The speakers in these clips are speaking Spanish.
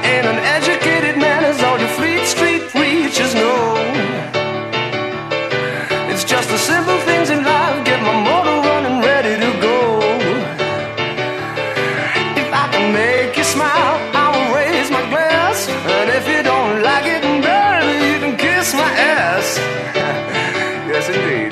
ain't an educated man, as all your Fleet Street preachers know. It's just the simple things in life, get my motor running, ready to go. If I can make you smile, I will raise my glass, and if you don't like it, baby, you can kiss my ass. Yes, indeed.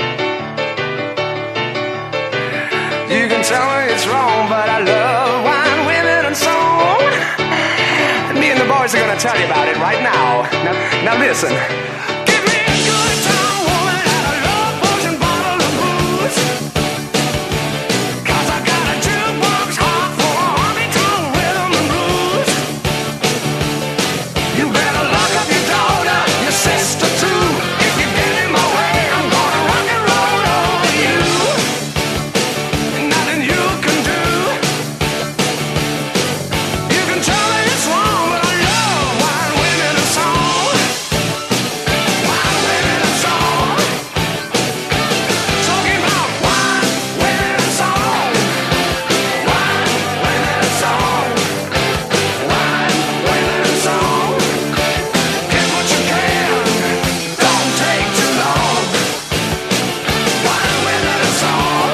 You can tell me it's wrong, but I love wine, women, and song. And me and the boys are gonna tell you about it right now. Now listen. Give me a good time, woman, and a love potion bottle of booze. 'Cause I got a jukebox heart for a honky-tonk rhythm and blues. You better lock up your daughter, your sister too. If you get in my way, I'm gonna rock and roll over you. Nothing you can do. You can tell me it's wrong, but I love wine, women, and song. Wine, women, and song. Talking about wine, women, and song. Wine, women, and song. Wine, women, and song. Get what you can, don't take too long. Wine, women, and song.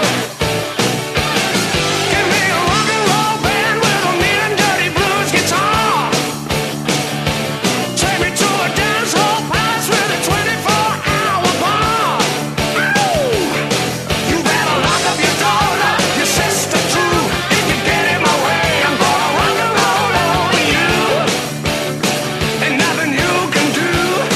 Give me a rock and roll band with a mean and dirty blues guitar. Take me to a dance hall palace with a 24-hour bar. Ooh. You better lock up your daughter, your sister too. If you get in my way, I'm gonna rock and roll over you. Ain't nothing you can do.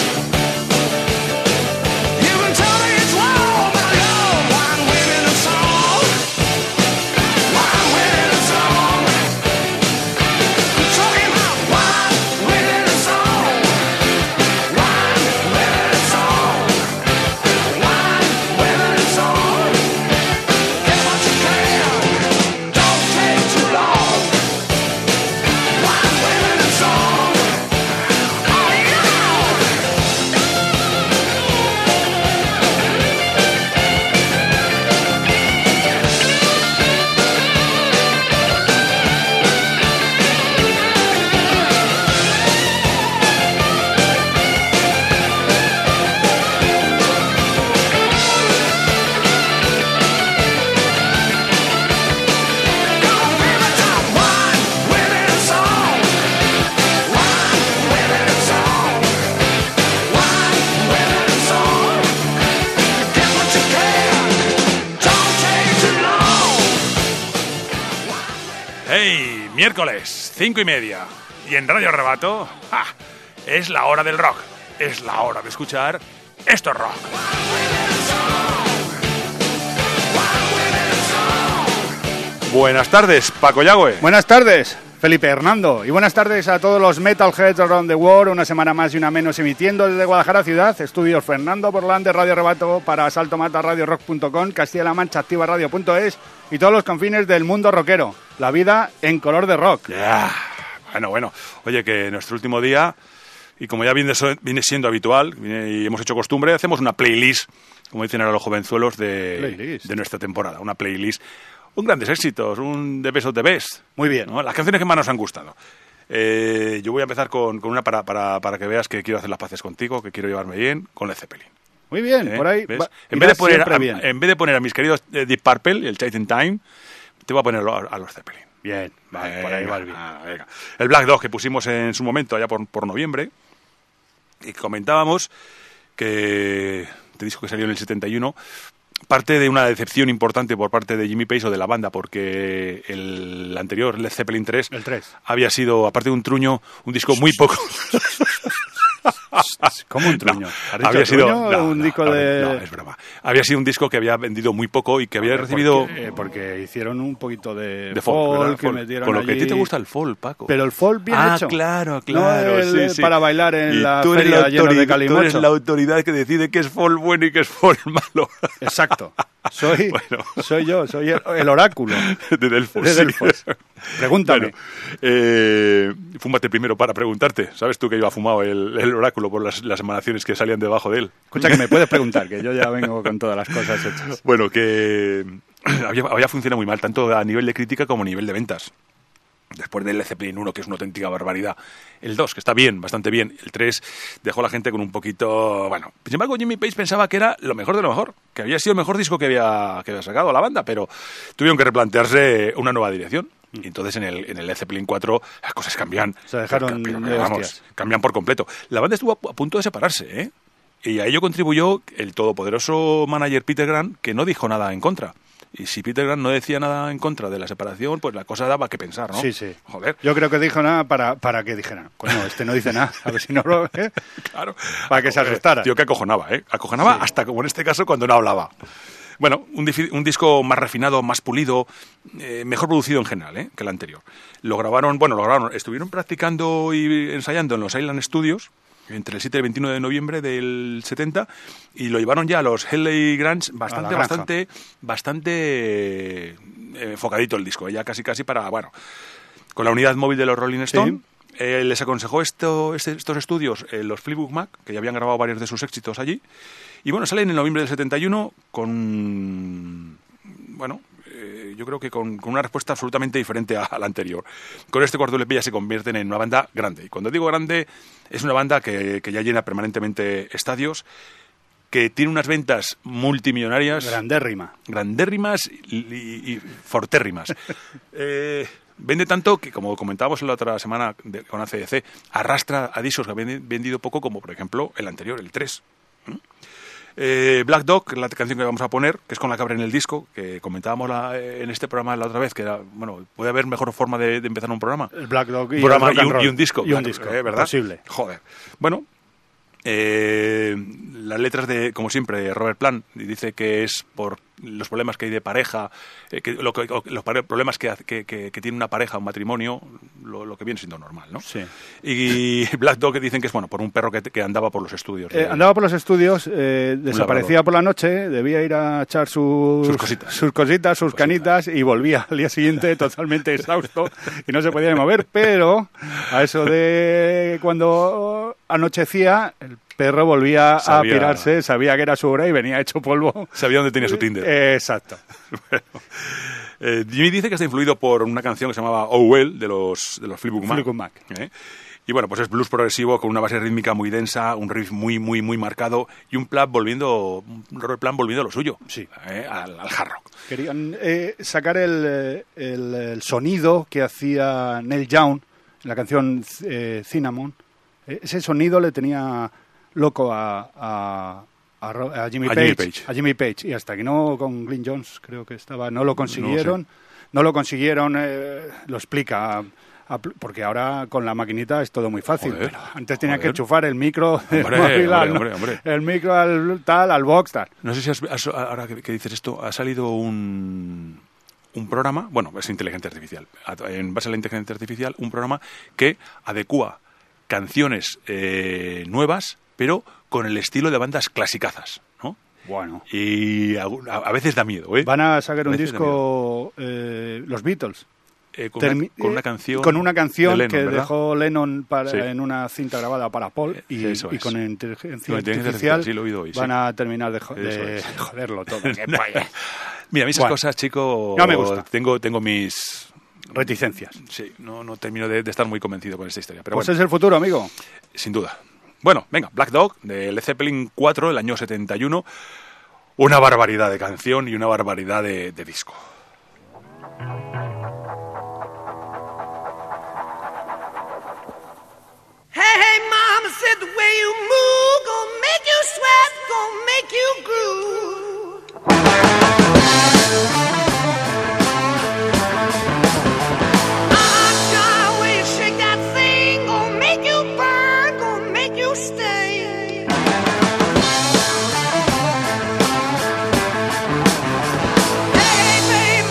You can tell me it's wrong, but I love wine, women, and song. Wine, women, and song. I'm talking about wine, women, and song. Wine, women, and song. Wine, women, and song. Get what you can, don't take too long. Wine, women, and song. Oh yeah. ¡Hey! Miércoles, 5:30. Y en Radio Arrebato, ¡ja! Es la hora del rock. Es la hora de escuchar Esto es Rock. Buenas tardes, Paco Yagüe. Buenas tardes, Felipe Hernando. Y buenas tardes a todos los Metalheads around the world. Una semana más y una menos emitiendo desde Guadalajara ciudad. Estudios Fernando Borlán de Radio Arrebato para saltomataradiorock.com, Castilla-La Mancha activaradio.es y todos los confines del mundo rockero. La vida en color de rock. Yeah. Bueno. Oye, que nuestro último día, y como ya viene siendo habitual y hemos hecho costumbre, hacemos una playlist, como dicen ahora los jovenzuelos, de nuestra temporada. Una playlist. Un grandes éxitos, un The Best of the Best. Muy bien. ¿No? Las canciones que más nos han gustado. Yo voy a empezar con una para que veas que quiero hacer las paces contigo, que quiero llevarme bien, con Led Zeppelin. Muy bien, por ahí. En vez de poner a mis queridos Deep Purple, el Chasing Time, te voy a poner a los Zeppelin. Bien, vale, por ahí va bien. Venga. El Black Dog que pusimos en su momento, allá por noviembre, y comentábamos que este disco que salió en el 71... parte de una decepción importante por parte de Jimmy Page o de la banda, porque el anterior, Led Zeppelin 3, el 3, había sido, aparte de un truño, un disco muy poco... ¿Cómo un truño? No, había sido un disco de... No, es broma. Había sido un disco que había vendido muy poco y que había recibido... Porque hicieron un poquito de folk, que metieron con lo allí. que a ti te gusta el folk, Paco. Pero el folk bien hecho. Claro. No sí. para bailar en y la feria llena de calimocho. Tú eres la autoridad que decide qué es folk bueno y qué es folk malo. Exacto. Soy yo, soy el oráculo de Delfos. Pregúntame. Bueno, fúmate primero para preguntarte. ¿Sabes tú que iba fumado el oráculo por las emanaciones que salían debajo de él? Escucha, que me puedes preguntar, que yo ya vengo con todas las cosas hechas. Bueno, que había funcionado muy mal, tanto a nivel de crítica como a nivel de ventas. Después del Led Zeppelin 1, que es una auténtica barbaridad. El 2, que está bien, bastante bien. El 3 dejó a la gente con un poquito... Bueno, sin embargo, Jimmy Page pensaba que era lo mejor de lo mejor, que había sido el mejor disco que había sacado la banda, pero tuvieron que replantearse una nueva dirección. Y entonces en el Led Zeppelin 4 las cosas cambian. Se dejaron de hostias. Cambian por completo. La banda estuvo a punto de separarse, ¿eh? Y a ello contribuyó el todopoderoso manager Peter Grant, que no dijo nada en contra. Y si Peter Grant no decía nada en contra de la separación, pues la cosa daba que pensar, ¿no? Sí. Joder. Yo creo que dijo nada para que dijeran, coño, este no dice nada, a ver si no lo... Claro. Para que se asustara. Tío, que acojonaba, ¿eh? Acojonaba hasta como en este caso cuando no hablaba. Bueno, un disco más refinado, más pulido, mejor producido en general, que el anterior. Lo grabaron, estuvieron practicando y ensayando en los Island Studios entre el 7 y el 21 de noviembre del 70 y lo llevaron ya a los Henley Grange bastante enfocadito el disco, ya casi para, bueno, con la unidad móvil de los Rolling Stone. Sí. Les aconsejó estos estudios los Fleetwood Mac, que ya habían grabado varios de sus éxitos allí. Y bueno, salen en noviembre del 71 con... Bueno, yo creo que con una respuesta absolutamente diferente a la anterior. Con este cuarto LP ya se convierten en una banda grande. Y cuando digo grande, es una banda que ya llena permanentemente estadios, que tiene unas ventas multimillonarias. Grandérrimas y fortérrimas. Vende tanto que, como comentábamos la otra semana con ACDC, arrastra a discos que habían vendido poco, como por ejemplo el anterior, el 3. Black Dog, la canción que vamos a poner, que es con la que abren el disco, que comentábamos en este programa la otra vez, que era, bueno, puede haber mejor forma de empezar un programa. El Black Dog y un disco. Y un disco, ¿verdad? Posible. Joder. Bueno, las letras de, como siempre, Robert Plant dice que es por los problemas que hay de pareja, los problemas que tiene una pareja, un matrimonio, lo que viene siendo normal, ¿no? Sí. Y Black Dog dicen que es, bueno, por un perro que andaba por los estudios. Andaba por los estudios, desaparecía por la noche, debía ir a echar sus cositas, sus canitas, y volvía al día siguiente totalmente exhausto y no se podía ni mover, pero a eso de cuando anochecía, el perro volvía a pirarse, sabía que era su hora y venía hecho polvo. Sabía dónde tenía su Tinder. Exacto. Bueno, Jimmy dice que está influido por una canción que se llamaba Oh Well, de los Fleetwood Mac. Y bueno, pues es blues progresivo con una base rítmica muy densa, un riff muy marcado y un Robert Plant volviendo a lo suyo, al hard rock. Querían sacar el sonido que hacía Neil Young en la canción Cinnamon. Ese sonido le tenía loco a Jimmy Page. Y hasta que no, con Glyn Johns creo que estaba, no lo consiguieron. Lo explica, porque ahora con la maquinita es todo muy fácil. Pero antes tenía que enchufar el micro hombre. el micro al box tal. No sé si ahora que dices esto, ha salido un programa, bueno, es inteligencia artificial, en base a la inteligencia artificial, un programa que adecúa canciones nuevas, pero con el estilo de bandas clasicazas, ¿no? Bueno. Y a veces da miedo, ¿eh? Van a sacar un disco los Beatles. Con una canción Lennon, que ¿verdad? dejó Lennon en una cinta grabada para Paul y con inteligencia artificial sí, lo he oído hoy, van a terminar de joderlo todo. Mira, a mí esas cosas, chico, no me gusta. Tengo mis reticencias. Sí, no termino de estar muy convencido con esta historia. Pero pues bueno, es el futuro, amigo. Sin duda. Bueno, venga, Black Dog, de Led Zeppelin 4, el año 71. Una barbaridad de canción y una barbaridad de disco. Hey, mama said the way you move gonna make you sweat, gonna make you groove. The way you shake that thing gonna make you burn, gonna make you stay. Hey, baby.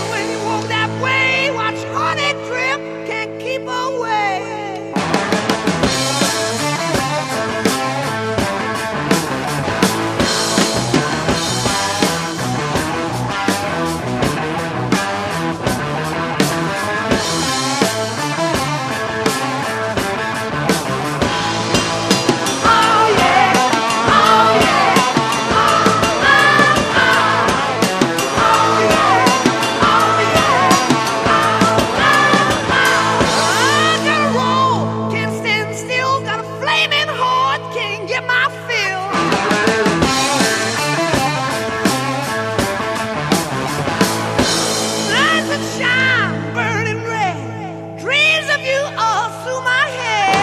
you all through my head.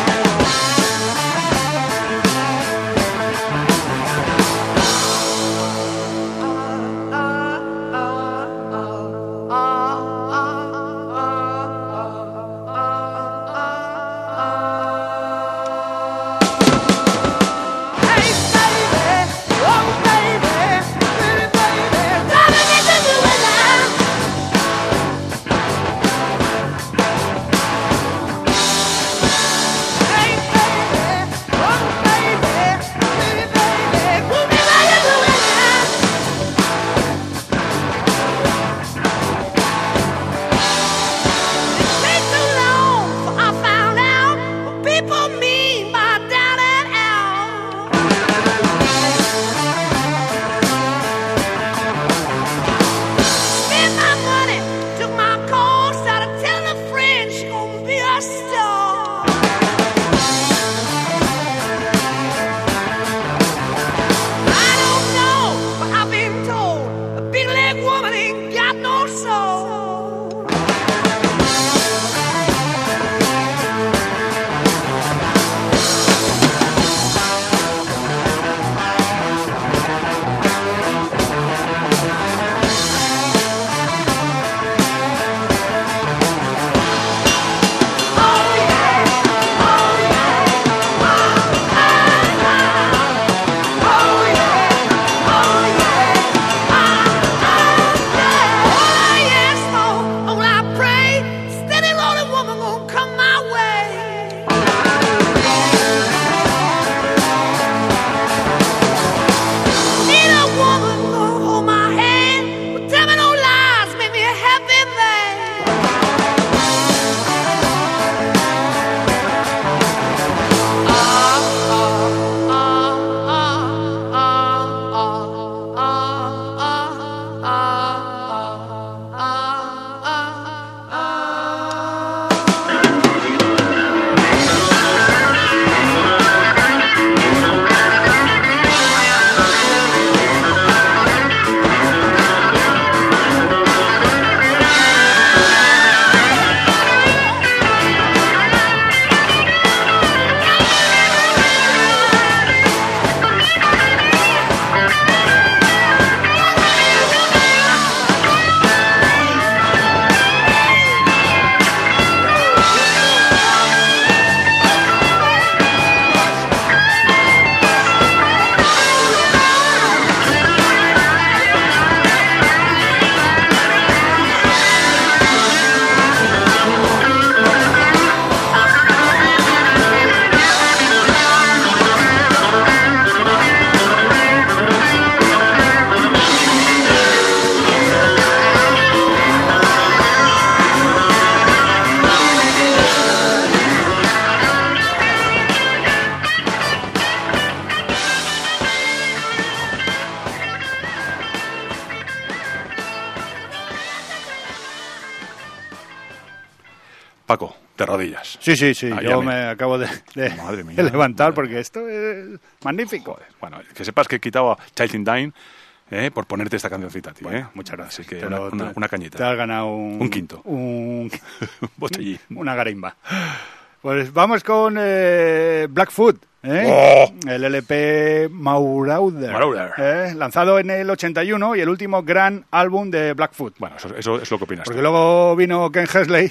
Paco, de rodillas. Sí. Ahí Yo me acabo de Madre mía, levantar madre. porque esto es magnífico. Joder, bueno, que sepas que he quitado a Child in Time por ponerte esta cancioncita, tío. Bueno, muchas gracias. Así que Te lo- una cañita. Te has ganado un quinto. un- Botellín. una garimba. Pues vamos con Blackfoot. ¡Oh! El LP Marauder, Marauder. lanzado en el 81 y el último gran álbum de Blackfoot. Bueno, eso es lo que opinas. Porque luego vino Ken Hensley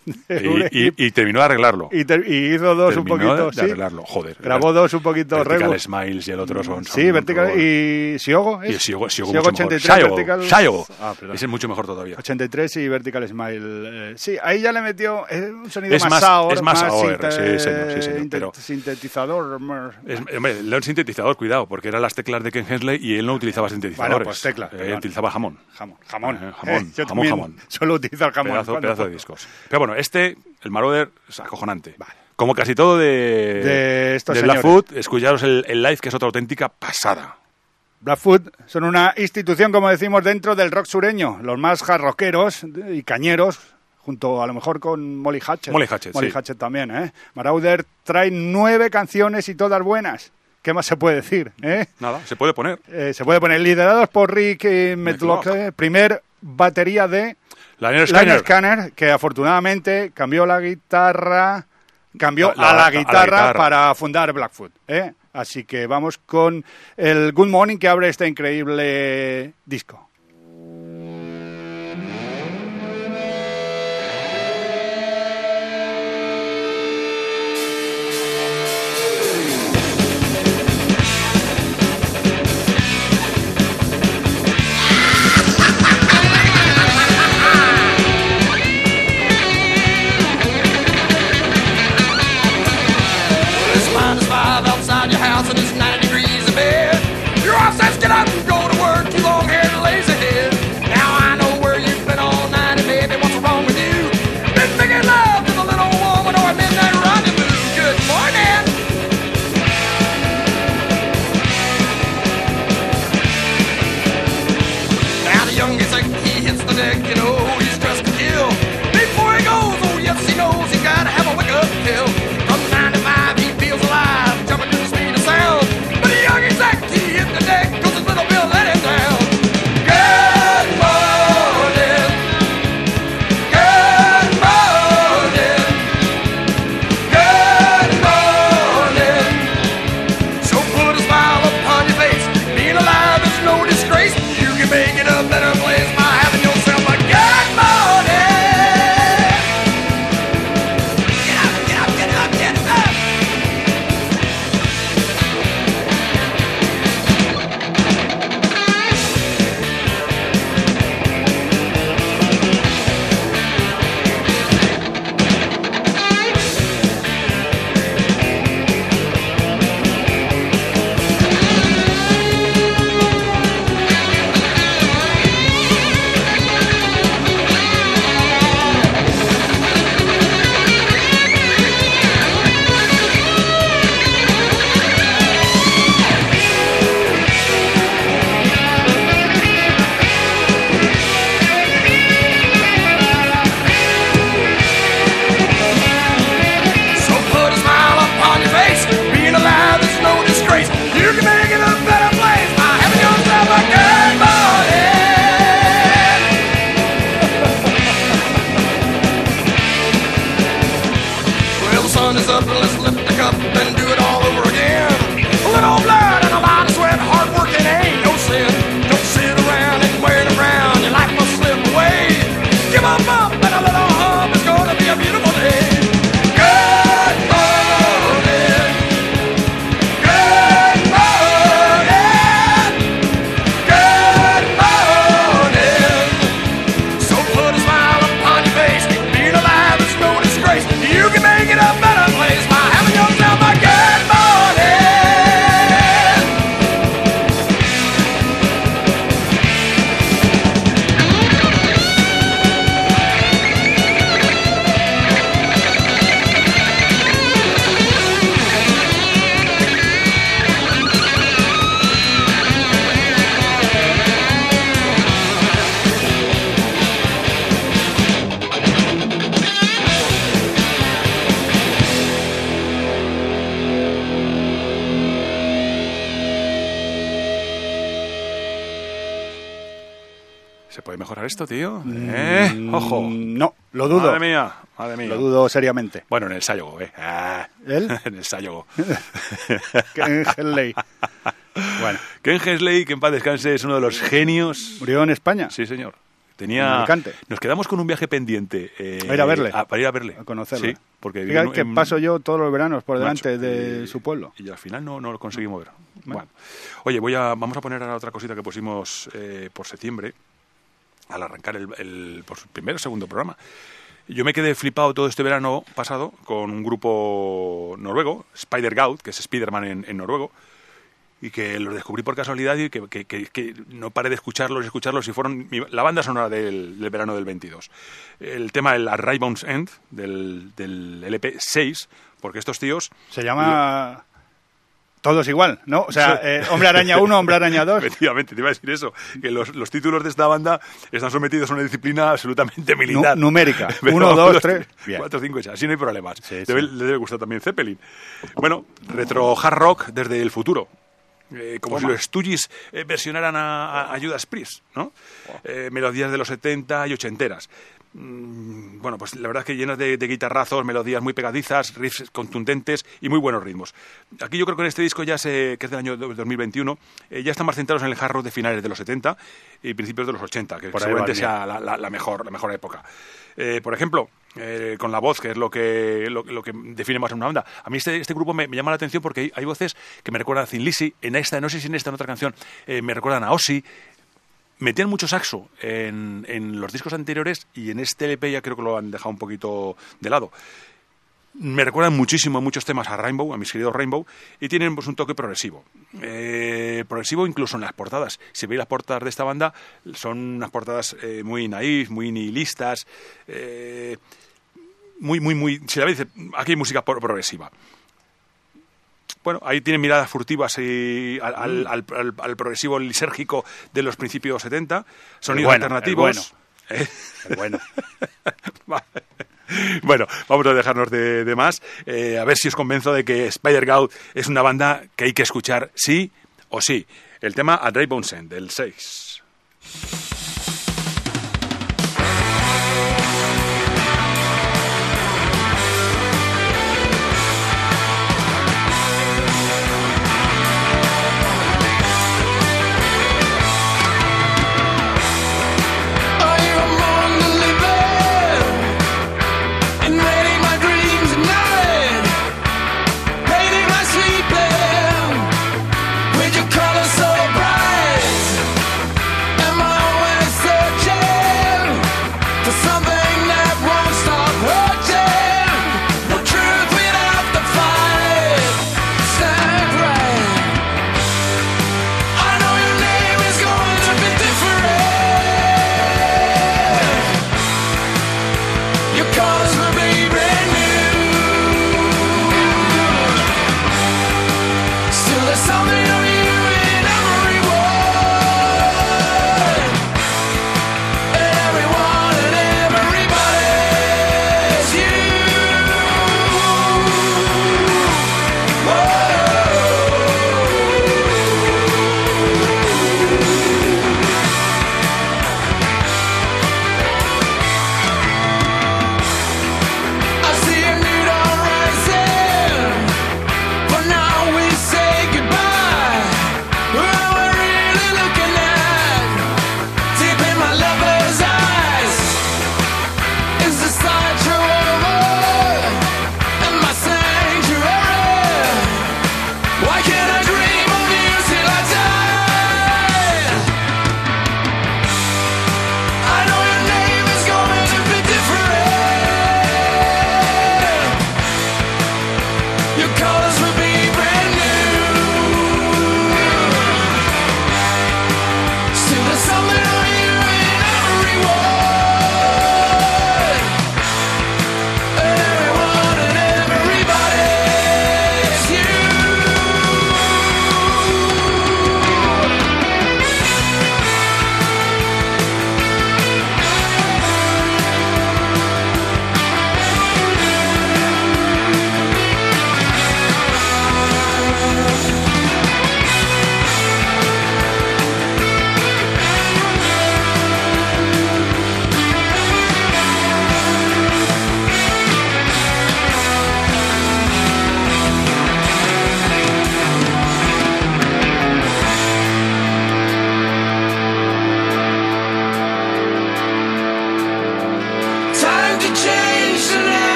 Y terminó de arreglarlo. y hizo dos Terminó un poquito. de sí. arreglarlo, joder. Grabó dos un poquito. Vertical Regu. Smiles y el otro son Sí, un Vertical horror. y Siogo. Y ¿es? Siogo Siogo mucho 83, mejor. Vertical. Siogo. Ah, perdón. Ese es mucho mejor todavía. 83 y Vertical Smile. Sí, ahí ya le metió un sonido Es más más- AOR, es más AOR, sí, señor, pero- sintetizador. Hombre, le da un sintetizador, cuidado, porque eran las teclas de Ken Hensley y él no utilizaba sintetizadores. Bueno, pues teclas, Él perdón. utilizaba jamón. Jamón. Yo también suelo utilizar jamón. Pedazo cuando de puedo. discos. Pero bueno, el Marauder es acojonante. Como casi todo De estos de señores. Blackfoot, escucharos el live, que es otra auténtica pasada. Blackfoot son una institución, como decimos, dentro del rock sureño. Los más jarroqueros y cañeros, junto a lo mejor con Molly Hatchet. Molly Hatchet, sí. Hatchet también, ¿eh? Marauder trae 9 canciones y todas buenas. ¿Qué más se puede decir? Nada, se puede poner. Se puede poner liderados por Rick Medlock, Medlock. primer batería de Lionel Lionel Skinner. Skinner, que afortunadamente cambió a la guitarra guitarra. para fundar Blackfoot, ¿eh? Así que vamos con el Good Morning que abre este increíble disco. Outside your house and it's 90 degrees above. Your wife says get up and go to work. You long haired and lazy head. Now I know where you've been all night and baby, what's wrong with you? Been making love to the little woman or a midnight rendezvous. Good morning. Now the youngest he hits the deck, you know he's dressed to kill. Before he goes, oh yes he knows he's gotta have a wake up pill. From 9 to 5 he feels alive. But the young exact, he hit the deck, cause his little bill let him down. Good morning. Good morning. Good morning. So put a smile upon your face. Being alive is no disgrace. You can make it a better place by having yourself a good morning. Get up, get up, get up, get up. ¿Se puede mejorar esto, tío? Ojo. No, lo dudo. Madre mía, madre mía. Lo dudo seriamente. Bueno, en el Sayogo, ¿Él? En el Sayogo. Ken Henley. Bueno. Ken Henley, que en paz descanse, es uno de los genios. ¿Murió en España? Sí, señor. En Alicante. Nos quedamos con un viaje pendiente. A ir a verle. Para ir a verle. A conocerle. Sí, porque fíjate que paso yo todos los veranos por delante de su pueblo. Y al final no lo conseguimos ver. Bueno. Oye, vamos a poner ahora otra cosita que pusimos por septiembre, al arrancar el primer o segundo programa. Yo me quedé flipado todo este verano pasado con un grupo noruego, Spider-Gaud, que es Spiderman en noruego, y que los descubrí por casualidad y que no paré de escucharlos y fueron la banda sonora del verano del 22. El tema, el At Rainbow's End, del LP 6, porque estos tíos... Se llama... Todos igual, ¿no? O sea, Hombre Araña 1, Hombre Araña 2. Efectivamente, te iba a decir eso, que los títulos de esta banda están sometidos a una disciplina absolutamente militar. Numérica. 1, 2, 3... 4, 5, así no hay problemas. Sí, Le debe gustar también Zeppelin. Bueno, retro hard rock desde el futuro. como si los Stooges versionaran a Judas Priest, ¿no? Melodías de los 70 y ochenteras. Bueno, pues la verdad es que llenas de guitarrazos, melodías muy pegadizas, riffs contundentes y muy buenos ritmos. Aquí yo creo que en este disco que es del año 2021, ya están más centrados en el hard rock de finales de los 70 y principios de los 80, que seguramente sea la mejor época. Por ejemplo, con la voz, que es lo que define más a una banda. A mí este grupo me llama la atención porque hay voces que me recuerdan a Thin Lizzy, no sé si en otra canción, me recuerdan a Ozzy. Metían mucho saxo en los discos anteriores y en este LP ya creo que lo han dejado un poquito de lado. Me recuerdan muchísimo en muchos temas a Rainbow, a mis queridos Rainbow, y tienen pues un toque progresivo. Progresivo incluso en las portadas. Si veis las portadas de esta banda, son unas portadas muy naif, muy nihilistas, muy... Si la veis, aquí hay música progresiva. Bueno, ahí tienen miradas furtivas al progresivo lisérgico de los principios 70, sonidos alternativos. Bueno. Bueno, vamos a dejarnos de más. A ver si os convenzo de que Spider-God es una banda que hay que escuchar sí o sí. El tema A Dry Bones End, del 6. Color so bright, and my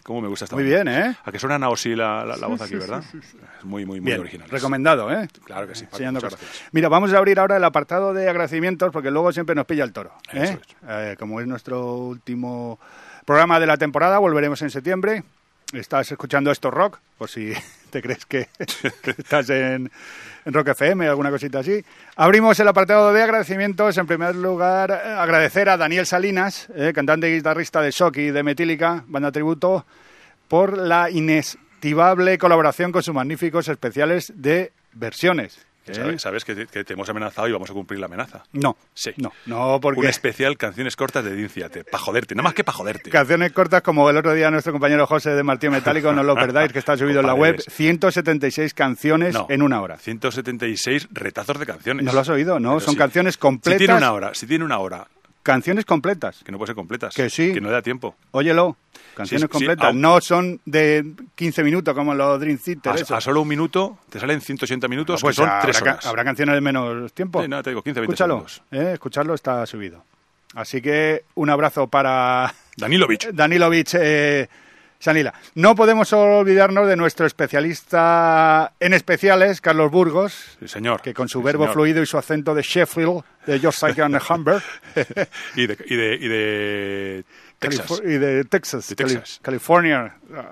cómo me gusta esta Muy voz. bien, ¿eh? A que suena Naosí la voz aquí, ¿verdad? Es muy Bien, original. recomendado, ¿eh? Claro que sí, Paco, Enseñando muchas cosas. gracias. Mira, vamos a abrir ahora el apartado de agradecimientos porque luego siempre nos pilla el toro. Eso Como es nuestro último programa de la temporada, volveremos en septiembre. Estás escuchando esto rock, por si te crees que estás en Rock FM o alguna cosita así. Abrimos el apartado de agradecimientos. En primer lugar, agradecer a Daniel Salinas, cantante y guitarrista de Shock y de Metallica, banda tributo, por la inestimable colaboración con sus magníficos especiales de versiones. Sabes que te hemos amenazado y vamos a cumplir la amenaza. No, Sí. no, porque Un especial canciones cortas de Dream Theater. Para joderte, nada más que para joderte. canciones cortas como el otro día nuestro compañero José de Martillo Metálico, no lo perdáis, que está subido en la web, Compadres. 176 canciones No, en una hora. 176 retazos de canciones. ¿No lo has oído? No, Pero son sí. canciones completas. Si tiene una hora, Canciones completas. que no puede ser completas. Que sí. Que no le da tiempo. Óyelo, canciones Sí, completas. aún- No son de 15 minutos como los Dream Theater. esos. A solo un minuto te salen 180 minutos, Pues que son habrá 3 horas. habrá canciones de menos tiempo. Sí, no, te digo, 15, 20 Escúchalo, segundos. escucharlo está subido. Así que un abrazo para Danilovich. Danilovich Sanila. No podemos olvidarnos de nuestro especialista en especiales, Carlos Burgos, Sí, señor. que con su Sí, verbo señor. fluido y su acento de Sheffield, de Yorkshire and Humber, Y de Texas. Y de Texas, De Texas. California.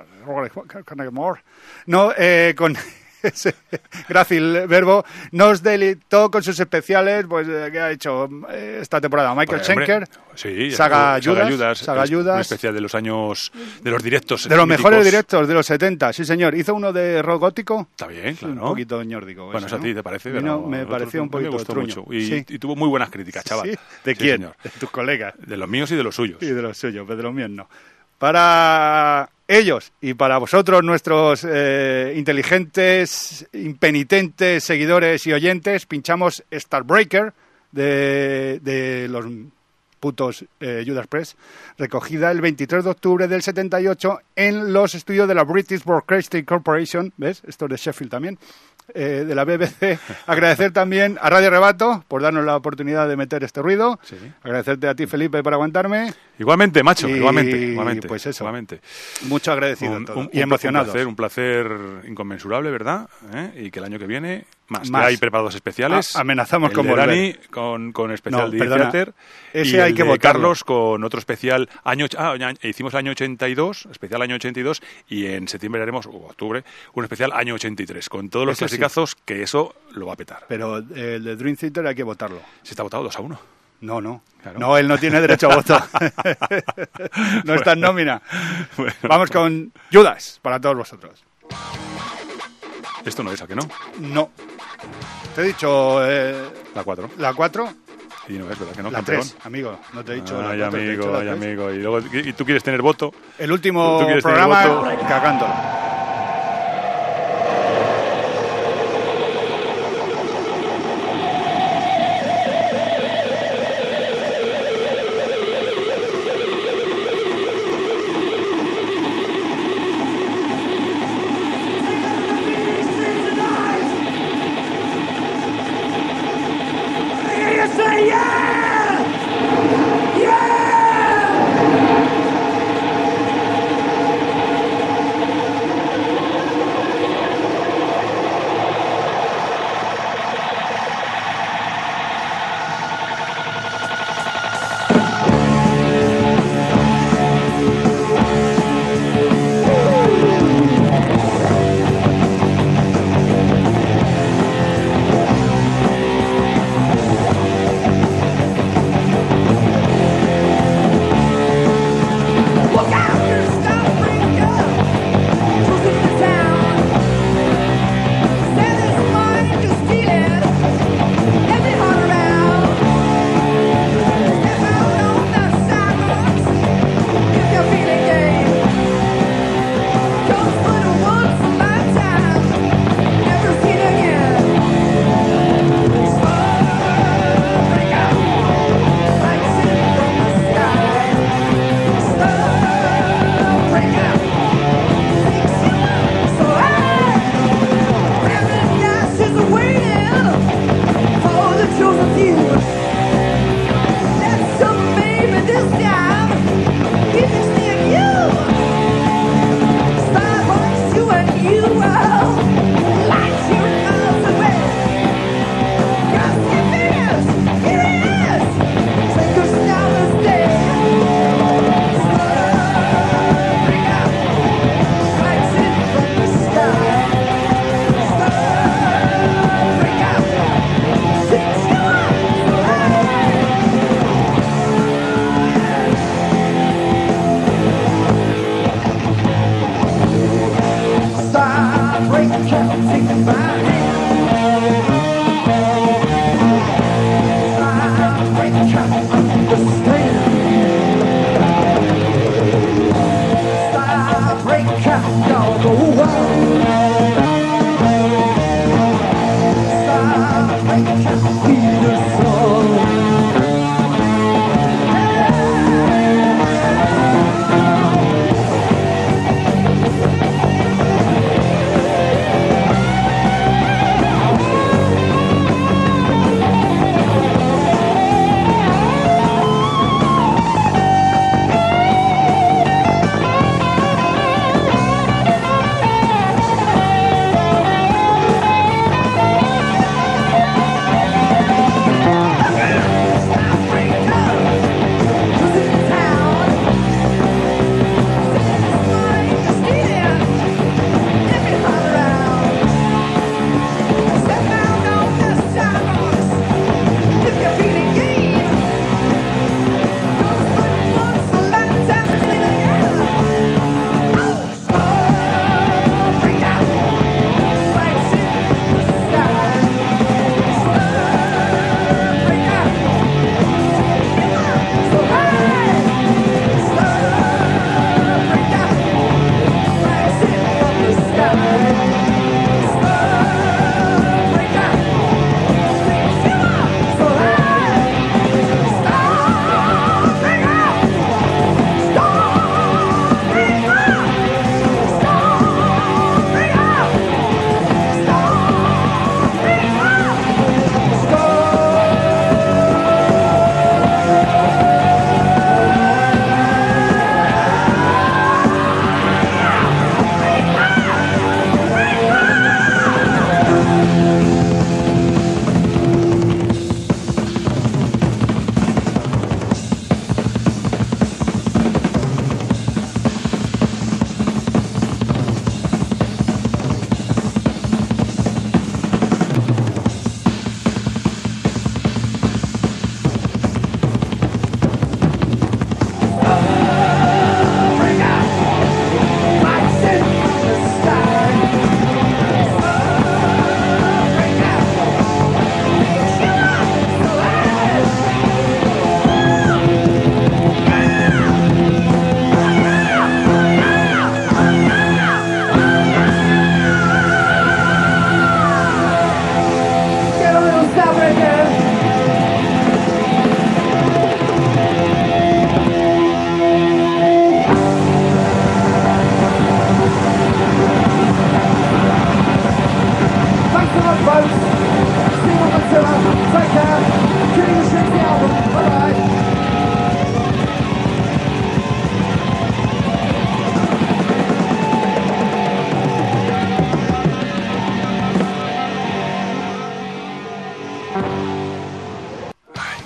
No, con ese grácil verbo, nos deleitó con sus especiales, pues, que ha hecho esta temporada Michael Pues, hombre, Schenker, sí, Saga Judas, Un especial de los años, de los directos. de los míticos. mejores directos de los 70, sí señor. Hizo uno de rock gótico, Está bien, claro. un poquito ñórdico. Bueno, ese, eso a ¿no? ti te parece. A mí pero no, me a nosotros pareció un me poquito gustó truño. mucho. Y, Sí. y tuvo muy buenas críticas, chaval. ¿Sí? ¿De Sí, quién? señor. De tus colegas. De los míos y de los suyos. Y de los suyos, pero de los míos no. Para ellos y para vosotros, nuestros inteligentes, impenitentes seguidores y oyentes, pinchamos Starbreaker de los putos Judas Priest, recogida el 23 de octubre del 78 en los estudios de la British Broadcasting Corporation, ¿ves? Esto es de Sheffield también, de la BBC. Agradecer también a Radio Rebato por darnos la oportunidad de meter este ruido. Sí. Agradecerte a ti, Felipe, por aguantarme. Igualmente, macho, Y, igualmente. pues eso. Igualmente. Mucho agradecido Un- todo. un- y emocionado. Un placer inconmensurable, ¿verdad? Y que el año que viene más. Más. Ya hay preparados especiales. Amenazamos el con de volver. Dani con especial No, de perdona. Theater. Ese y hay el que de votarlo. Carlos con otro especial. Hicimos el año 82, especial año 82, y en septiembre haremos, o octubre, un especial año 83, con todos los Ese sí. clasicazos, que eso lo va a petar. Pero el de Dream Theater hay que votarlo. Se está votado 2-1. No, no. Claro. No, él no tiene derecho a voto. No está en nómina. Bueno. Vamos con Judas para todos vosotros. Esto no es, ¿a que no? No. Te he dicho La 4. la 4, Y no es, ¿verdad que no? la campeón? 3, amigo. No te he dicho Ay, la 4, te he dicho amigo, la ay, 3. amigo. Y luego, ¿y tú quieres tener voto? El último ¿Tú quieres tener programa voto? cagándolo.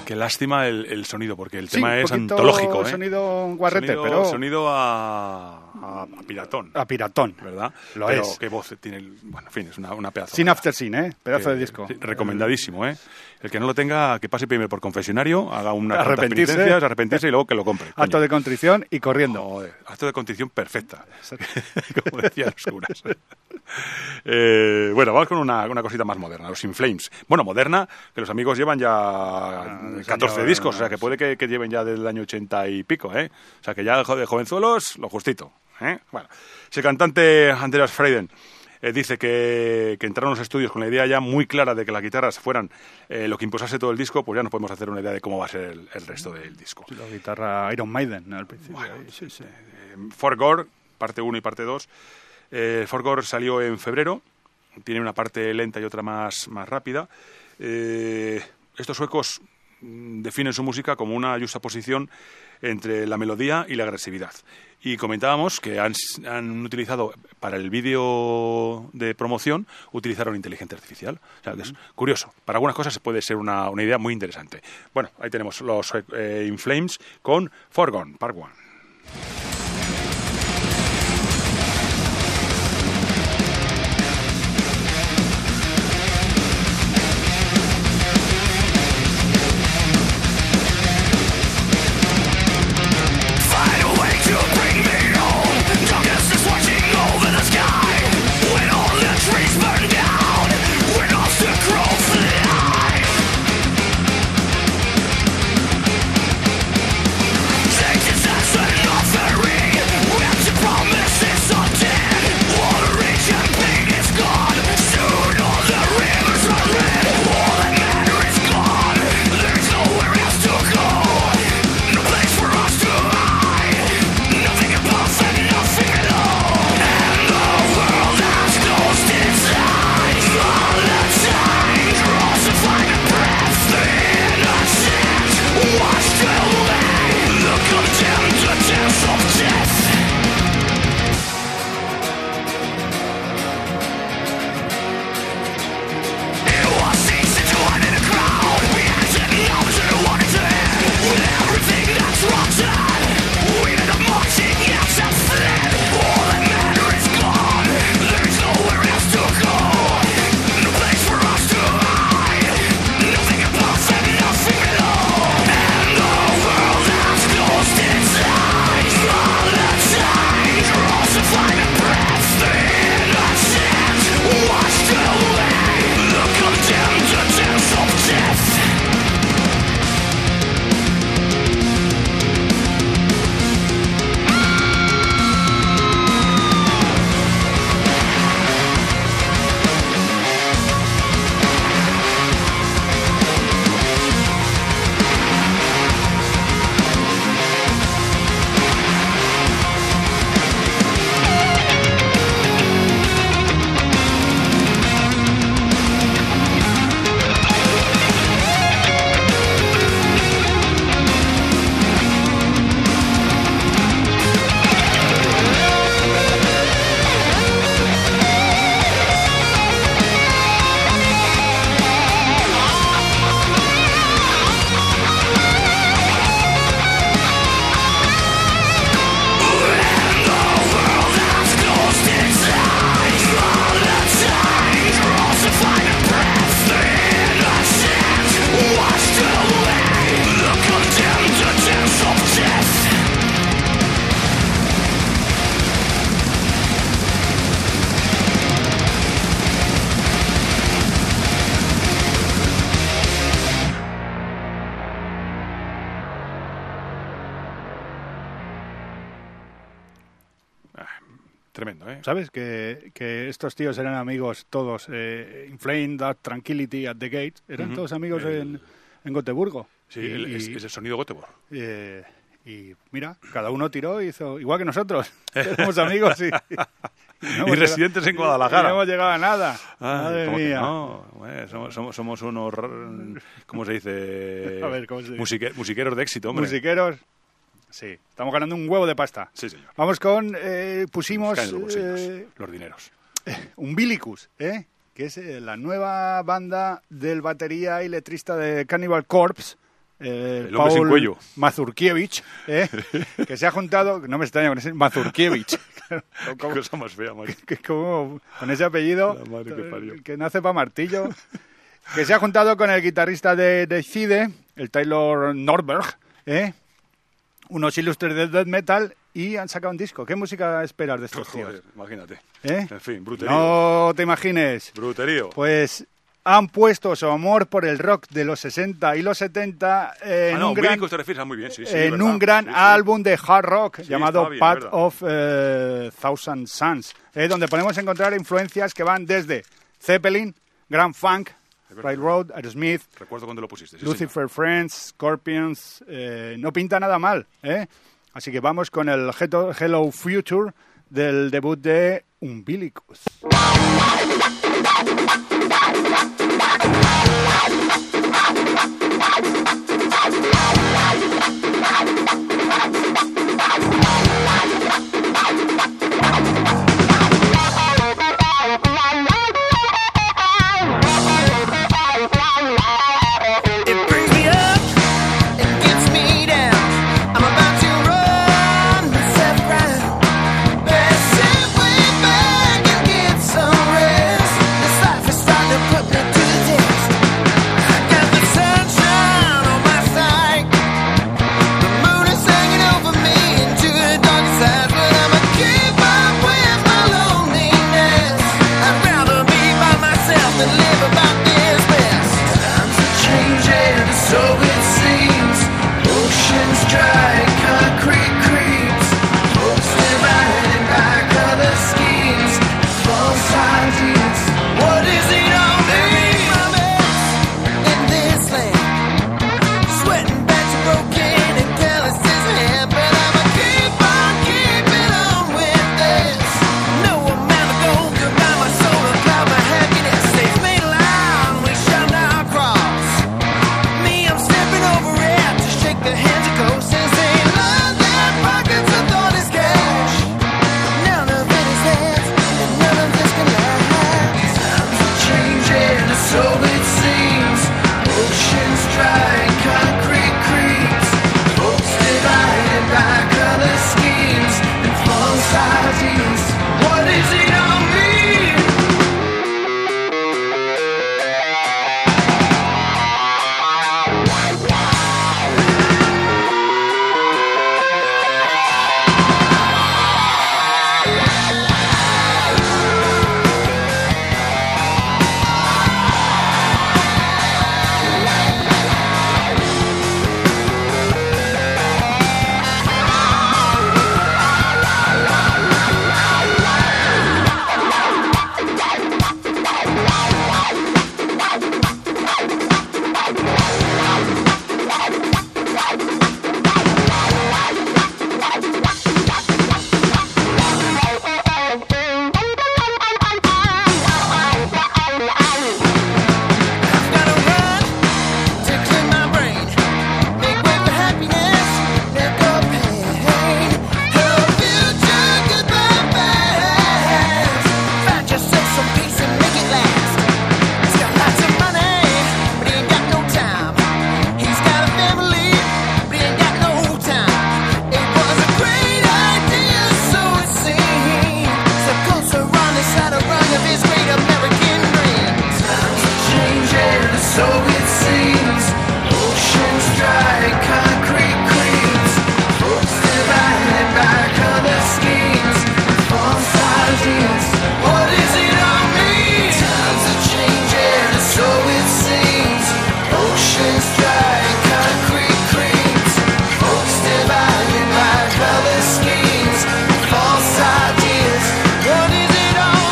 Qué lástima el sonido, porque el Sí, tema un es poquito antológico, ¿eh? sonido guarrete, Sonido- pero... Sonido a piratón, A piratón. ¿verdad? Lo Pero es. qué voz tiene. Bueno, en fin, es una pedazo. Sin after scene, pedazo Que- de disco. sí, recomendadísimo, ¿eh? El que no lo tenga, que pase primero por confesionario, haga unas cuantas Arrepentirse. penitencias, arrepentirse y luego que lo compre. coño. Acto de contrición y corriendo. Joder, acto de contrición perfecta, como decían los curas. Bueno, vamos con una cosita más moderna, los In Flames. Bueno, moderna, que los amigos llevan ya los 14 años- discos, o sea que puede que lleven ya del año 80 y pico, ¿eh? O sea que ya de jovenzuelos, lo justito, ¿eh? Bueno, si el cantante Andreas Freiden dice que entraron los estudios con la idea ya muy clara de que las guitarras fueran lo que impulsase todo el disco, pues ya nos podemos hacer una idea de cómo va a ser el resto del disco. La guitarra Iron Maiden al principio. Bueno, ahí, sí, sí. For Gore, parte 1 y parte 2. For Gore salió en febrero, tiene una parte lenta y otra más rápida. Estos suecos definen su música como una juxtaposición entre la melodía y la agresividad. Y comentábamos que han utilizado, para el vídeo de promoción, utilizaron inteligencia artificial. O sea, que es curioso. Para algunas cosas puede ser una idea muy interesante. Bueno, ahí tenemos los In Flames con For Gone, Part 1. Find a way to bring me home. Darkness is watching over the sky. When all the trees burn down, when all the crows fly. Take this as an offering. Empty promises are dead. All the rage and pain is gone. Soon all the rivers run red. All that matter is gone. There's nowhere else to go. No place for us to hide. Nothing above and nothing below. And the world has closed its eyes. All the time draws a final breath. The innocent washed away. The condemned to death of death. It was easy to hide in a crowd. We acted knowledge and wanted to end. With everything that's rotten, we ended up marching out and fled. All that matter is gone. There's nowhere else to go. No place for us to hide. Nothing above and nothing below. And the world has closed its eyes. All the time draws a final breath. The innocent washed away. The condemned to death of death. Tremendo, ¿eh? ¿Sabes? Que estos tíos eran amigos todos. Inflame, Dark Tranquility at the Gate. Eran todos amigos en Gotemburgo. Sí, es el sonido Göteborg. Y mira, cada uno tiró y hizo igual que nosotros. Éramos amigos y no hemos residentes en llegado- Guadalajara. y no hemos llegado a nada. Ay, Madre ¿cómo que mía. no? Somos unos, ¿cómo se dice? A ver, ¿cómo se dice? Musiqueros de éxito, hombre. Musiqueros. Sí, estamos ganando un huevo de pasta. Sí, señor. Vamos con, pusimos Caen los bolsillos, los dineros. Umbilicus, que es la nueva banda del batería y letrista de Cannibal Corpse, El hombre sin cuello. Mazurkiewicz, que se ha juntado, no me extraña con ese Mazurkiewicz, Qué cosa más fea, Mario. que como con ese apellido, La madre que parió. que nace para martillo, que se ha juntado con el guitarrista de Decide, el Taylor Norberg, unos ilustres de death metal, y han sacado un disco. ¿Qué música esperas de estos tíos? Joder, imagínate. ¿Eh? En fin, bruterío. No te imagines. Bruterío. Pues han puesto su amor por el rock de los 60 y los 70 en un gran, te refieres, muy bien, sí, en verdad. un gran Sí, sí. álbum de hard rock llamado está bien, Path verdad. of Thousand Suns, donde podemos encontrar influencias que van desde Zeppelin, Grand Funk, verdad. Railroad, Aerosmith, Recuerdo cuando lo pusiste. Sí, Lucifer Friends, Scorpions, no pinta nada mal, Así que vamos con el Hello Future del debut de Umbilicus. It brings me up and gets me down. I'm about to run myself round. Best sit way back and get some rest. This life is starting to put me to the test. Got the sunshine on my side. The moon is hanging over me into the dark side, but I'ma keep up with my loneliness. I'd rather be by myself than live about this mess. Times are changing, so it seems. Oceans dry, concrete creeps. Folks divided by color schemes. False ideas. What is it all mean? My mess in this land. Sweating back to broken and callous as hair, but I'ma keep on keeping on with this. No amount of gold could buy my soul or cloud my happiness. They've made a line, we shall not cross. Me, I'm stepping over it to shake the hands of ghosts as they line their pockets with all this cash. None of it is theirs, and none of this can last. Times are changing, so it seems. Oceans dry, concrete creeps. Folks divided by color schemes and false ideas. What is it all mean? Gotta run to clear my brain. Make way for happiness, let go pain. Hello future, goodbye past. Find yourself some peace and make it last. He's got lots of money, but he ain't got no time. He's got a family, but he ain't got no time. It was a great idea, so it seems. So closer on the side of run of his great American dream. Times are changing, so it seems. Oceans dry, concrete creeps. Folks divided by color schemes. False ideas. What is it all mean? Times are changing, so it seems. Oceans dry, concrete creeps. Folks divided by color schemes. False ideas. What is it all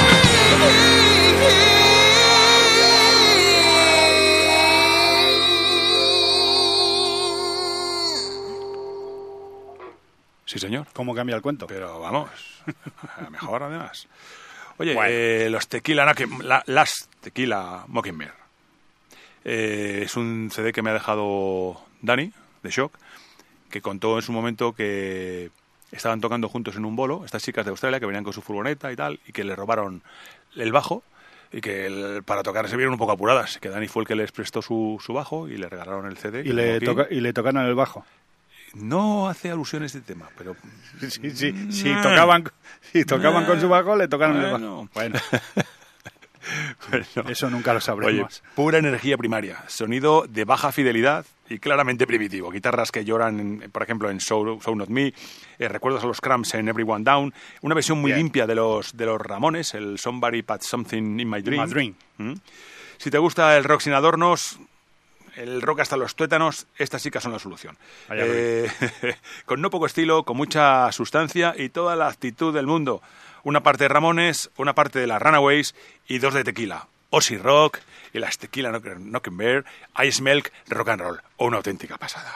Sí, señor. ¿Cómo cambia el cuento? Pero vamos, mejor además. Oye, Bueno. los Tequila, las Tequila Mockingbird. Es un CD que me ha dejado Dani, de Shock, que contó en su momento que estaban tocando juntos en un bolo, estas chicas de Australia que venían con su furgoneta y tal, y que le robaron el bajo, y que para tocar se vieron un poco apuradas, que Dani fue el que les prestó su bajo y le regalaron el CD. Y le tocaron el bajo. No hace alusión a este tema, pero... Sí. Si tocaban con su bajo, le tocaron el bajo. Bueno. Eso nunca lo sabremos. Oye, pura energía primaria, sonido de baja fidelidad y claramente primitivo. Guitarras que lloran, por ejemplo, en So Not Me, recuerdos a los Cramps en Everyone Down, una versión muy limpia de los Ramones, el Somebody Put Something in My Dream. Si te gusta el rock sin adornos, el rock hasta los tuétanos, estas chicas son la solución. Con no poco estilo, con mucha sustancia y toda la actitud del mundo. Una parte de Ramones, una parte de las Runaways y 2 de tequila. Ozzy Rock y las Tequila Knockin' Bear, Ice Milk, Rock and Roll. Una auténtica pasada.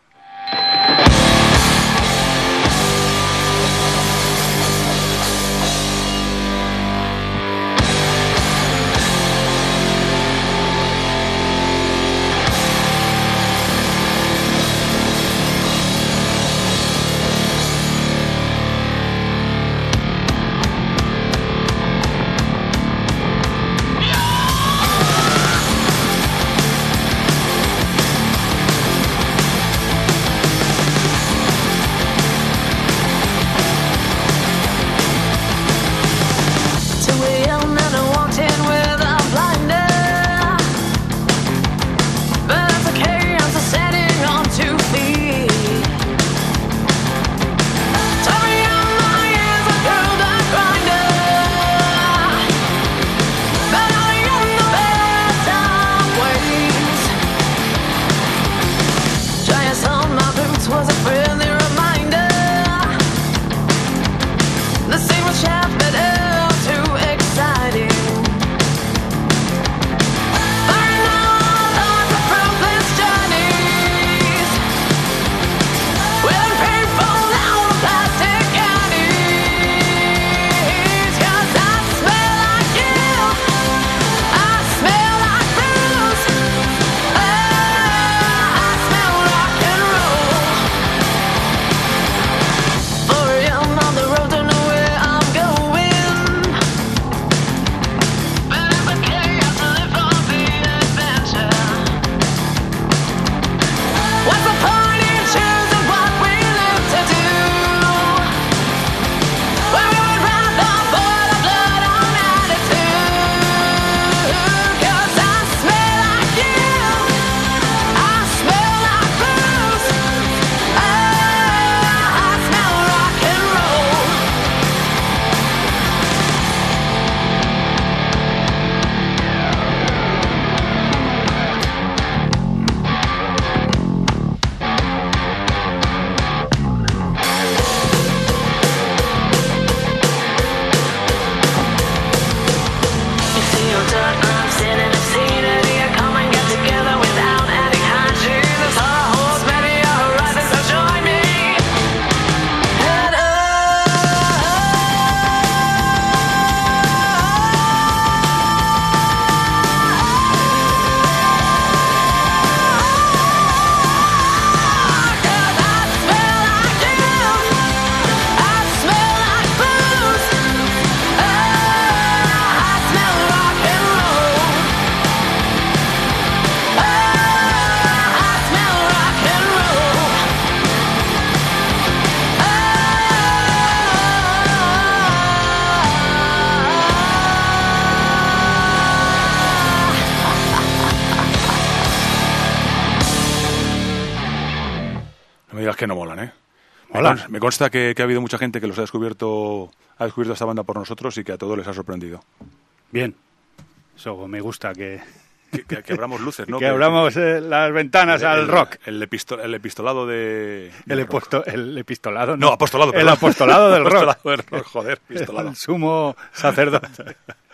Que no molan, ¿eh? Me consta que ha habido mucha gente que los ha descubierto esta banda por nosotros y que a todos les ha sorprendido. Bien. Eso me gusta, que abramos luces, ¿no? Que abramos las ventanas al rock. El epistolado de... El epistolado, no. No, apostolado, perdón. El apostolado del rock. Apostolado del rock, joder, epistolado. El sumo sacerdote.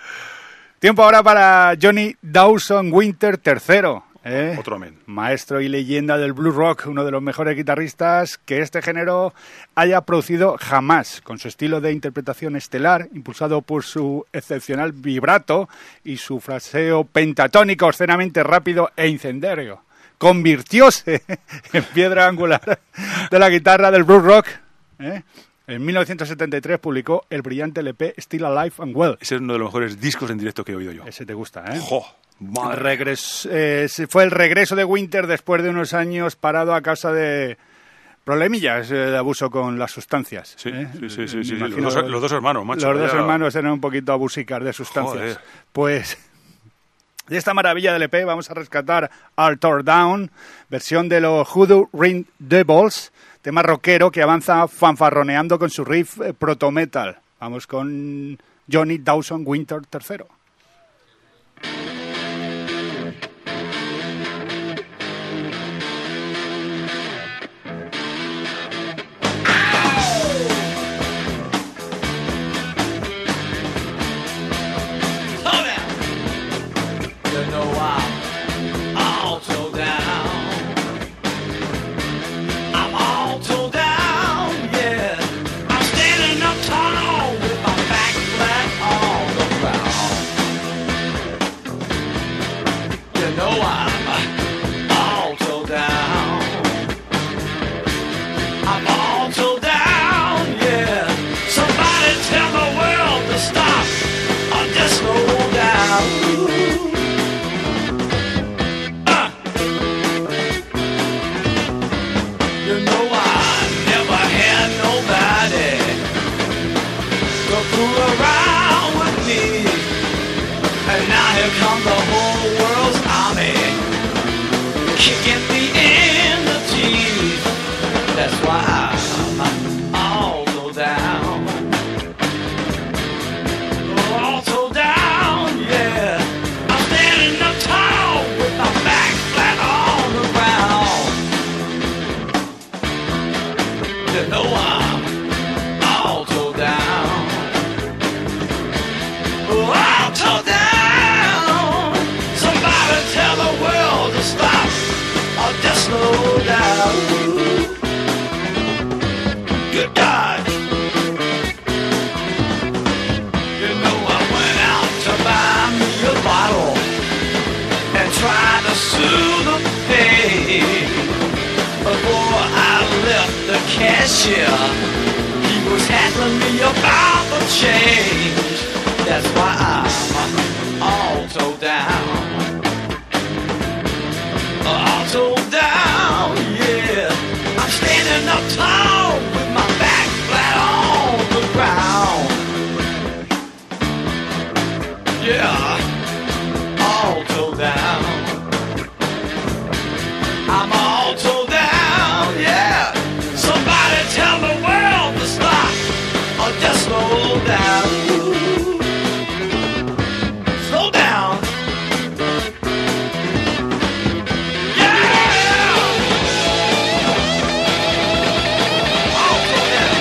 Tiempo ahora para Johnny Dawson Winter III. Otro amén. Maestro y leyenda del blues rock, uno de los mejores guitarristas que este género haya producido jamás, con su estilo de interpretación estelar, impulsado por su excepcional vibrato y su fraseo pentatónico, obscenamente rápido e incendiario. Convirtióse en piedra angular de la guitarra del blues rock, En 1973 publicó el brillante LP Still Alive and Well. Ese es uno de los mejores discos en directo que he oído yo. Ese te gusta, ¿eh? ¡Jo! Madre. Fue el regreso de Winter después de unos años parado a causa de problemillas de abuso con las sustancias. Sí, ¿eh? sí. Imagino Los dos hermanos, macho. Los dos Vaya- hermanos eran un poquito abusicas de sustancias. Joder. Pues de esta maravilla del EP vamos a rescatar Altar Down, versión de los Hoodoo Ring Devils, tema rockero que avanza fanfarroneando con su riff proto-metal. Vamos con Johnny Dawson Winter III. You know I'm all so down. I'm all so down, yeah. I'm standing up tall with my back flat on the ground. You know I'm all so down. I'm all so down, yeah. Somebody tell the world to stop or just slow down. You know I never had nobody to fool around with me. And now here comes the whole world's army kicking me in the teeth. That's why I'm all so down. All so down, yeah. I'm standing up tall with my back flat on the ground. You know I'm all so down. All so down. Somebody tell the world to stop or just slow down. Good God. You know I went out to buy me a bottle and try to soothe the pain. Before I left the cashier, he was hassling me about the change. That's why I'm all so down. All so down, yeah. I'm standing up tall with my back flat on the ground. Yeah, all so down. I'm all so down, yeah. Somebody tell the world to stop or just slow down. Slow down. Yeah. All so down.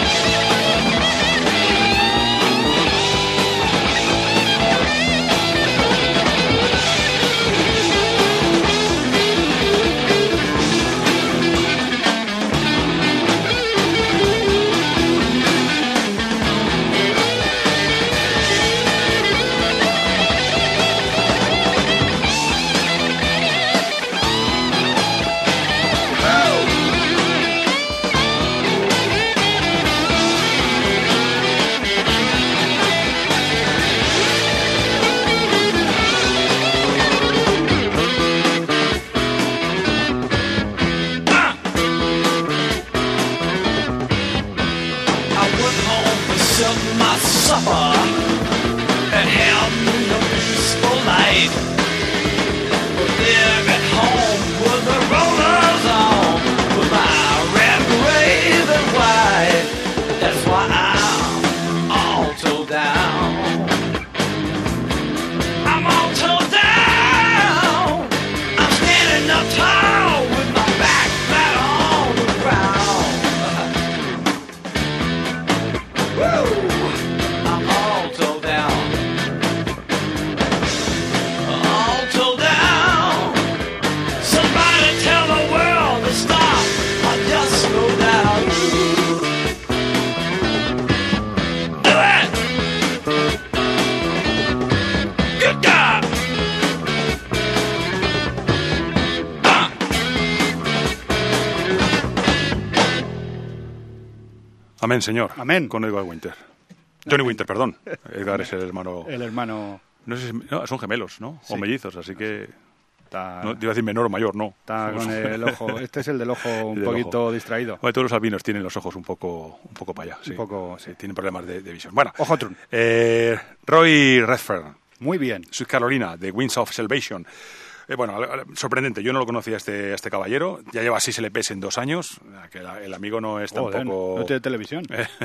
I went home and set my supper and had me a peaceful night. But there at home with the rollers on, with my red, brave and white. That's why I'm all so down. I'm all so down. I'm standing up tall with my back flat on the ground. Woo! I'm all Amén, señor. Amén. Con Edward Winter. Johnny Winter, perdón. Edgar es el hermano... El hermano... No sé si... No, son gemelos, ¿no? Sí. O mellizos, así que... Está, No, te iba a decir menor o mayor, no. está con el ojo... Este es el del ojo un El del poquito ojo. distraído. Bueno, todos los albinos tienen los ojos un poco para allá. Sí. Un poco, sí. Tienen problemas de visión. Bueno, Ojo Trun. Roy Redfern, Muy bien. Sweet Carolina, de Winds of Salvation. Bueno, sorprendente, yo no lo conocía a este caballero. Ya lleva 6 LPs en 2 años. Que el amigo no es Joder, tampoco... no tiene televisión.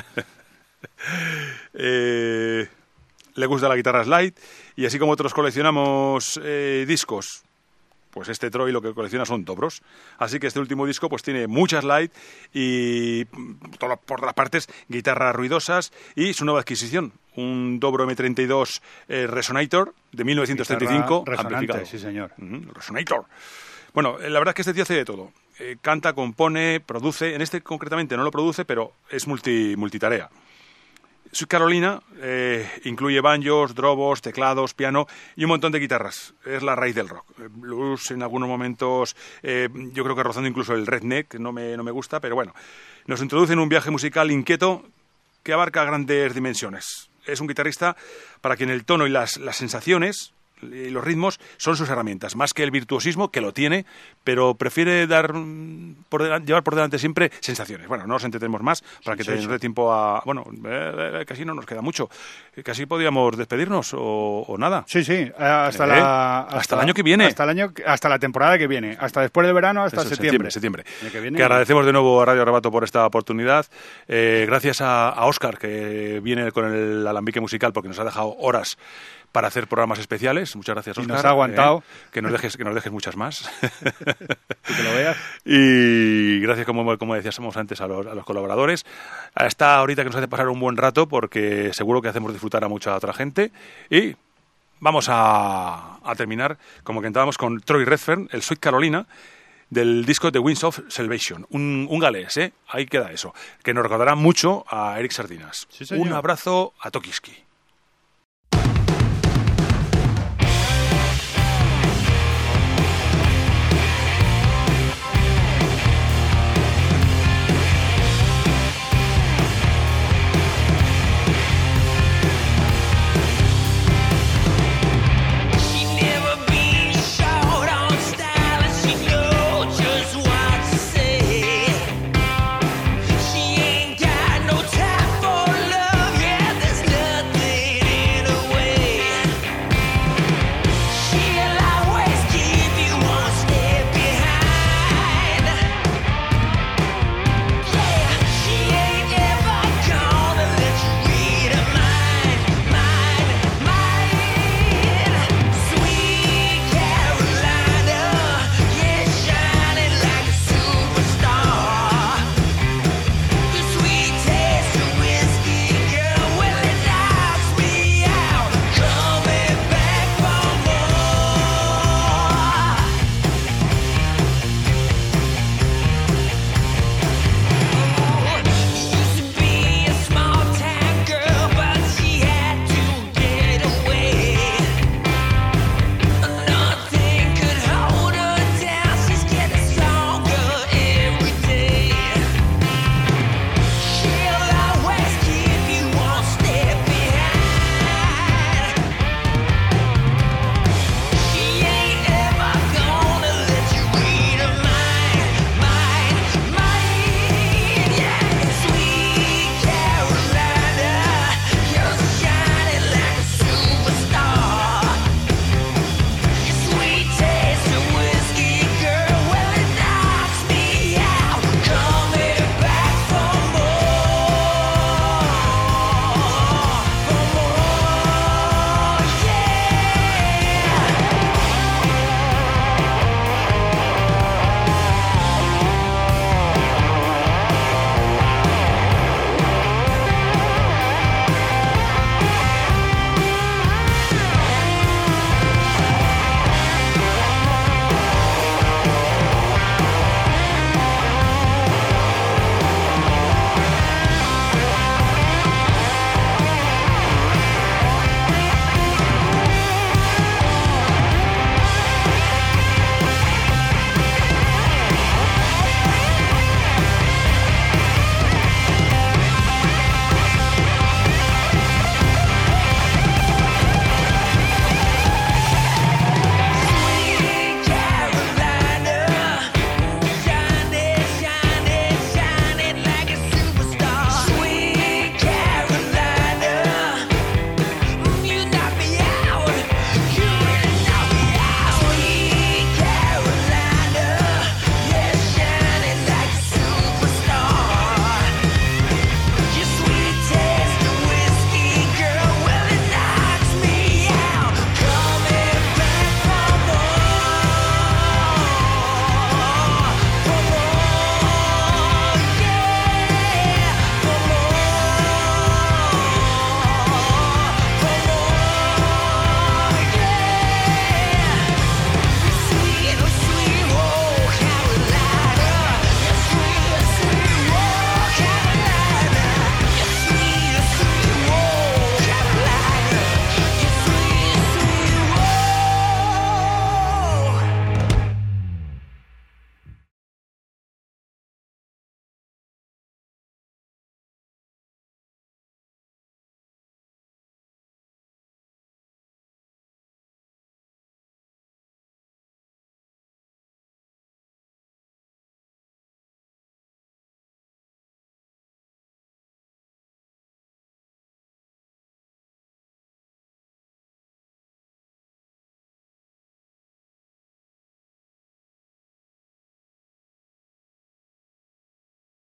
Le gusta la guitarra slide y así como otros coleccionamos discos, pues este Troy lo que colecciona son dobros. Así que este último disco pues tiene muchas slide y por todas partes guitarras ruidosas y su nueva adquisición, un dobro M32 Resonator de 1935 Guitarra resonante, amplificado. sí, señor. Resonator. Bueno, la verdad es que este tío hace de todo. Canta, compone, produce. En este concretamente no lo produce, pero es multitarea. Sweet Carolina incluye banjos, drobos, teclados, piano y un montón de guitarras. Es la raíz del rock. Blues en algunos momentos, yo creo que rozando incluso el redneck, no me gusta, pero bueno. Nos introduce en un viaje musical inquieto que abarca grandes dimensiones. Es un guitarrista para quien el tono y las sensaciones y los ritmos son sus herramientas, más que el virtuosismo, que lo tiene, pero prefiere llevar por delante siempre sensaciones. Bueno, no nos entretenemos más para que nos dé tiempo a... Bueno, casi no nos queda mucho. Casi podríamos despedirnos o nada. Sí, sí, hasta el año que viene. Hasta la temporada que viene. Hasta después del verano, hasta Eso, septiembre. septiembre. Que agradecemos de nuevo a Radio Arrebato por esta oportunidad. Gracias a Óscar, que viene con el alambique musical, porque nos ha dejado horas para hacer programas especiales. Muchas gracias, Óscar. Y nos ha aguantado. Que nos dejes muchas más. Que lo veas. Y gracias, como decíamos antes, a los colaboradores. Hasta ahorita que nos hace pasar un buen rato, porque seguro que hacemos disfrutar a mucha otra gente. Y vamos a terminar, como cantábamos, con Troy Redfern, el Sweet Carolina, del disco The Winds of Salvation. Un galés, ahí queda eso. Que nos recordará mucho a Eric Sardinas. Sí, señor. Un abrazo a Tokiski.